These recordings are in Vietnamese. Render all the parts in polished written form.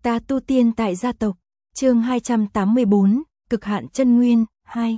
Ta tu tiên tại gia tộc, chương 284, cực hạn chân nguyên, 2.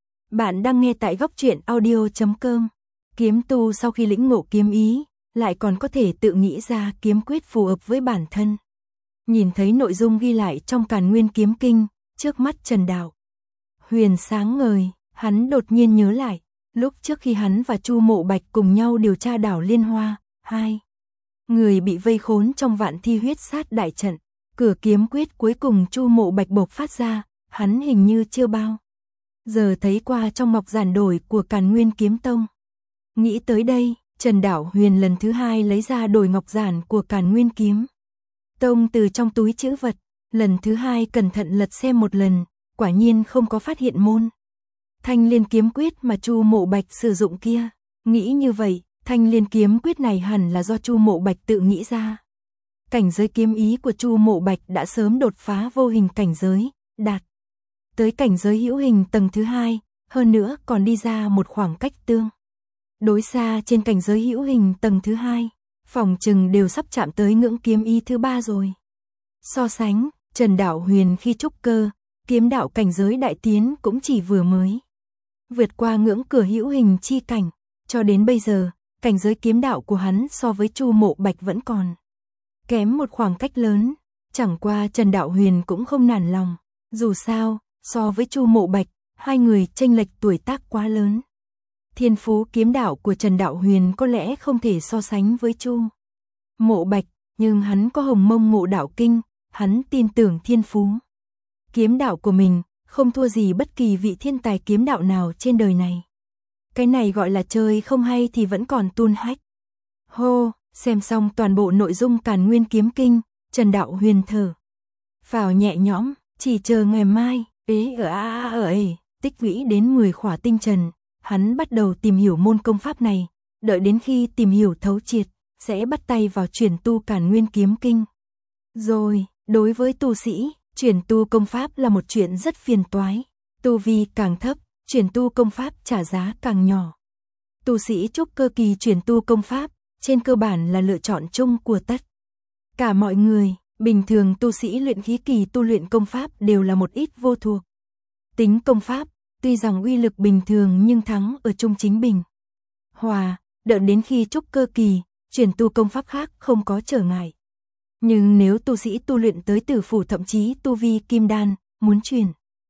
Bạn đang nghe tại goctruyện.audio.com. Kiếm tu sau khi lĩnh ngộ kiếm ý, lại còn có thể tự nghĩ ra kiếm quyết phù hợp với bản thân. Nhìn thấy nội dung ghi lại trong Càn Nguyên Kiếm Kinh, trước mắt Trần Đạo Huyền sáng ngời, hắn đột nhiên nhớ lại, lúc trước khi hắn và Chu Mộ Bạch cùng nhau điều tra đảo Liên Hoa, hai người bị vây khốn trong Vạn Thi huyết sát đại trận, cửa kiếm quyết cuối cùng Chu Mộ Bạch bộc phát ra, hắn hình như chưa bao giờ thấy qua trong ngọc giản đổi của Càn Nguyên Kiếm Tông. Nghĩ tới đây, Trần Đạo Huyền lần thứ hai lấy ra đổi ngọc giản của Càn Nguyên Kiếm Tông từ trong túi trữ vật, lần thứ hai cẩn thận lật xem một lần, quả nhiên không có phát hiện môn Thanh Liên kiếm quyết mà Chu Mộ Bạch sử dụng kia. Nghĩ như vậy, Thanh Liên kiếm quyết này hẳn là do Chu Mộ Bạch tự nghĩ ra. Cảnh giới kiếm ý của Chu Mộ Bạch đã sớm đột phá vô hình cảnh giới, đạt tới cảnh giới hữu hình tầng thứ hai, hơn nữa còn đi ra một khoảng cách tương đối xa trên cảnh giới hữu hình tầng thứ hai, phỏng chừng đều sắp chạm tới ngưỡng kiếm ý thứ ba rồi. So sánh, Trần Đạo Huyền khi trúc cơ, kiếm đạo cảnh giới đại tiến cũng chỉ vừa mới vượt qua ngưỡng cửa hữu hình chi cảnh, cho đến bây giờ, cảnh giới kiếm đạo của hắn so với Chu Mộ Bạch vẫn còn kém một khoảng cách lớn, chẳng qua Trần Đạo Huyền cũng không nản lòng, dù sao, so với Chu Mộ Bạch, hai người chênh lệch tuổi tác quá lớn. Thiên phú kiếm đạo của Trần Đạo Huyền có lẽ không thể so sánh với Chu Mộ Bạch, nhưng hắn có Hồng Mông Ngộ Đạo Kinh, hắn tin tưởng thiên phú kiếm đạo của mình không thua gì bất kỳ vị thiên tài kiếm đạo nào trên đời này. Cái này gọi là chơi không hay thì vẫn còn tun hách. Hô, xem xong toàn bộ nội dung Càn Nguyên Kiếm Kinh, Trần Đạo Huyền thở phào nhẹ nhõm, chỉ chờ ngày mai, tích lũy đến 10 khỏa tinh trần, hắn bắt đầu tìm hiểu môn công pháp này, đợi đến khi tìm hiểu thấu triệt, sẽ bắt tay vào chuyển tu Càn Nguyên Kiếm Kinh. Rồi, đối với tu sĩ, chuyển tu công pháp là một chuyện rất phiền toái, tu vi càng thấp, chuyển tu công pháp trả giá càng nhỏ. Tu sĩ trúc cơ kỳ chuyển tu công pháp, trên cơ bản là lựa chọn chung của tất cả mọi người, bình thường tu sĩ luyện khí kỳ tu luyện công pháp đều là một ít vô thuộc tính công pháp, tuy rằng uy lực bình thường nhưng thắng ở trung chính bình hòa, đợi đến khi trúc cơ kỳ, chuyển tu công pháp khác không có trở ngại. Nhưng nếu tu sĩ tu luyện tới tử phủ thậm chí tu vi kim đan, muốn chuyển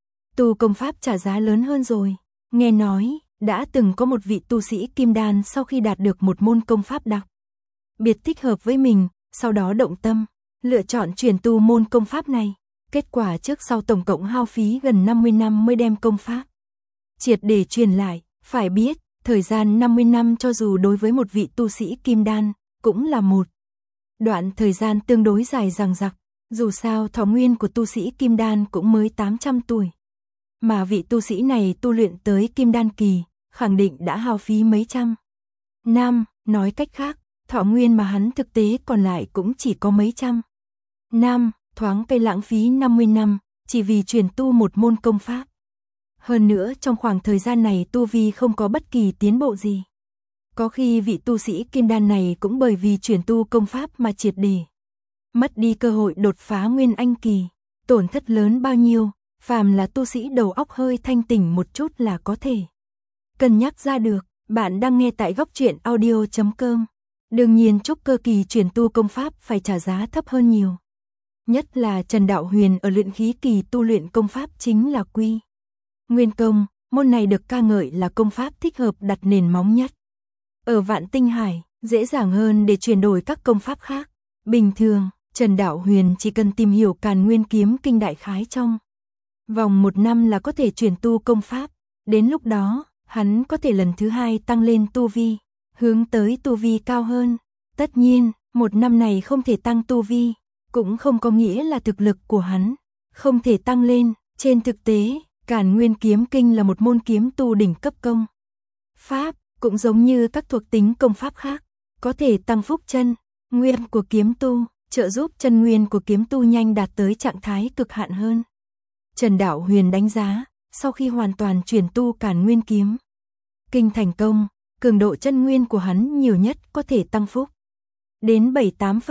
tu công pháp trả giá lớn hơn rồi. Nghe nói, đã từng có một vị tu sĩ kim đan sau khi đạt được một môn công pháp đặc biệt thích hợp với mình, sau đó động tâm, lựa chọn chuyển tu môn công pháp này. Kết quả trước sau tổng cộng hao phí gần 50 năm mới đem công pháp triệt để truyền lại. Phải biết, thời gian 50 năm cho dù đối với một vị tu sĩ kim đan, cũng là một đoạn thời gian tương đối dài dằng dặc. Dù sao thọ nguyên của tu sĩ kim đan cũng mới 800 tuổi. Mà vị tu sĩ này tu luyện tới kim đan kỳ, khẳng định đã hao phí mấy trăm năm, nói cách khác, thọ nguyên mà hắn thực tế còn lại cũng chỉ có mấy trăm năm, thoáng cây lãng phí 50 năm, chỉ vì chuyển tu một môn công pháp. Hơn nữa trong khoảng thời gian này tu vi không có bất kỳ tiến bộ gì. Có khi vị tu sĩ kim đan này cũng bởi vì chuyển tu công pháp mà triệt để mất đi cơ hội đột phá nguyên anh kỳ, tổn thất lớn bao nhiêu, phàm là tu sĩ đầu óc hơi thanh tỉnh một chút là có thể cân nhắc ra được. Bạn đang nghe tại goctruyện.audio.com. Đương nhiên trúc cơ kỳ chuyển tu công pháp phải trả giá thấp hơn nhiều. Nhất là Trần Đạo Huyền ở luyện khí kỳ tu luyện công pháp chính là Quy Nguyên Công, môn này được ca ngợi là công pháp thích hợp đặt nền móng nhất. Ở Vạn Tinh Hải, dễ dàng hơn để chuyển đổi các công pháp khác. Bình thường, Trần Đạo Huyền chỉ cần tìm hiểu Càn Nguyên Kiếm Kinh đại khái trong vòng 1 năm là có thể chuyển tu công pháp. Đến lúc đó, hắn có thể lần thứ hai tăng lên tu vi, hướng tới tu vi cao hơn. Tất nhiên, 1 năm này không thể tăng tu vi, cũng không có nghĩa là thực lực của hắn không thể tăng lên. Trên thực tế, Càn Nguyên Kiếm Kinh là một môn kiếm tu đỉnh cấp công pháp, cũng giống như các thuộc tính công pháp khác, có thể tăng phúc chân nguyên của kiếm tu, trợ giúp chân nguyên của kiếm tu nhanh đạt tới trạng thái cực hạn hơn. Trần Đạo Huyền đánh giá, sau khi hoàn toàn chuyển tu Càn Nguyên Kiếm Kinh thành công, cường độ chân nguyên của hắn nhiều nhất có thể tăng phúc đến 7-8 phần,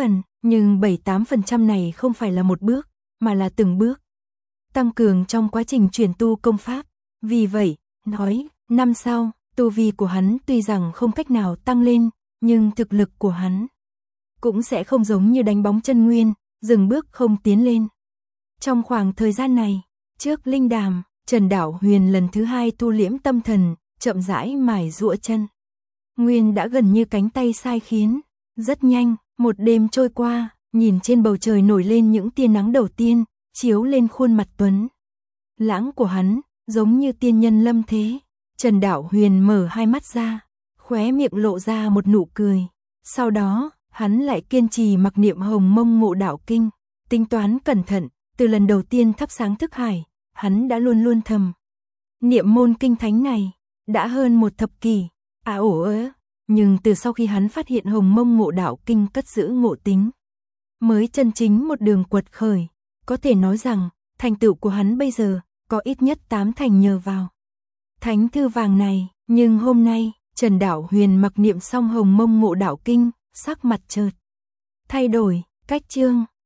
Nhưng 7-8% này không phải là một bước, mà là từng bước tăng cường trong quá trình chuyển tu công pháp. Vì vậy, nói, năm sau, tu vi của hắn tuy rằng không cách nào tăng lên, nhưng thực lực của hắn cũng sẽ không giống như đánh bóng chân nguyên, dừng bước không tiến lên. Trong khoảng thời gian này, trước linh đàm, Trần Đạo Huyền lần thứ 2 tu liễm tâm thần, chậm rãi mài giũa chân nguyên đã gần như cánh tay sai khiến. Rất nhanh, một đêm trôi qua, nhìn trên bầu trời nổi lên những tia nắng đầu tiên, chiếu lên khuôn mặt tuấn lãng của hắn, giống như tiên nhân lâm thế. Trần Đạo Huyền mở hai mắt ra, khóe miệng lộ ra một nụ cười. Sau đó, hắn lại kiên trì mặc niệm Hồng Mông Ngộ Đạo Kinh, tính toán cẩn thận, từ lần đầu tiên thắp sáng thức hải, hắn đã luôn luôn thầm niệm môn kinh thánh này, đã hơn một thập kỷ. Nhưng từ sau khi hắn phát hiện Hồng Mông Ngộ Đạo Kinh cất giữ ngộ tính, mới chân chính một đường quật khởi, có thể nói rằng, thành tựu của hắn bây giờ, có ít nhất 8 thành nhờ vào thánh thư vàng này. Nhưng hôm nay, Trần Đạo Huyền mặc niệm xong Hồng Mông Ngộ Đạo Kinh, sắc mặt chợt thay đổi, cách chương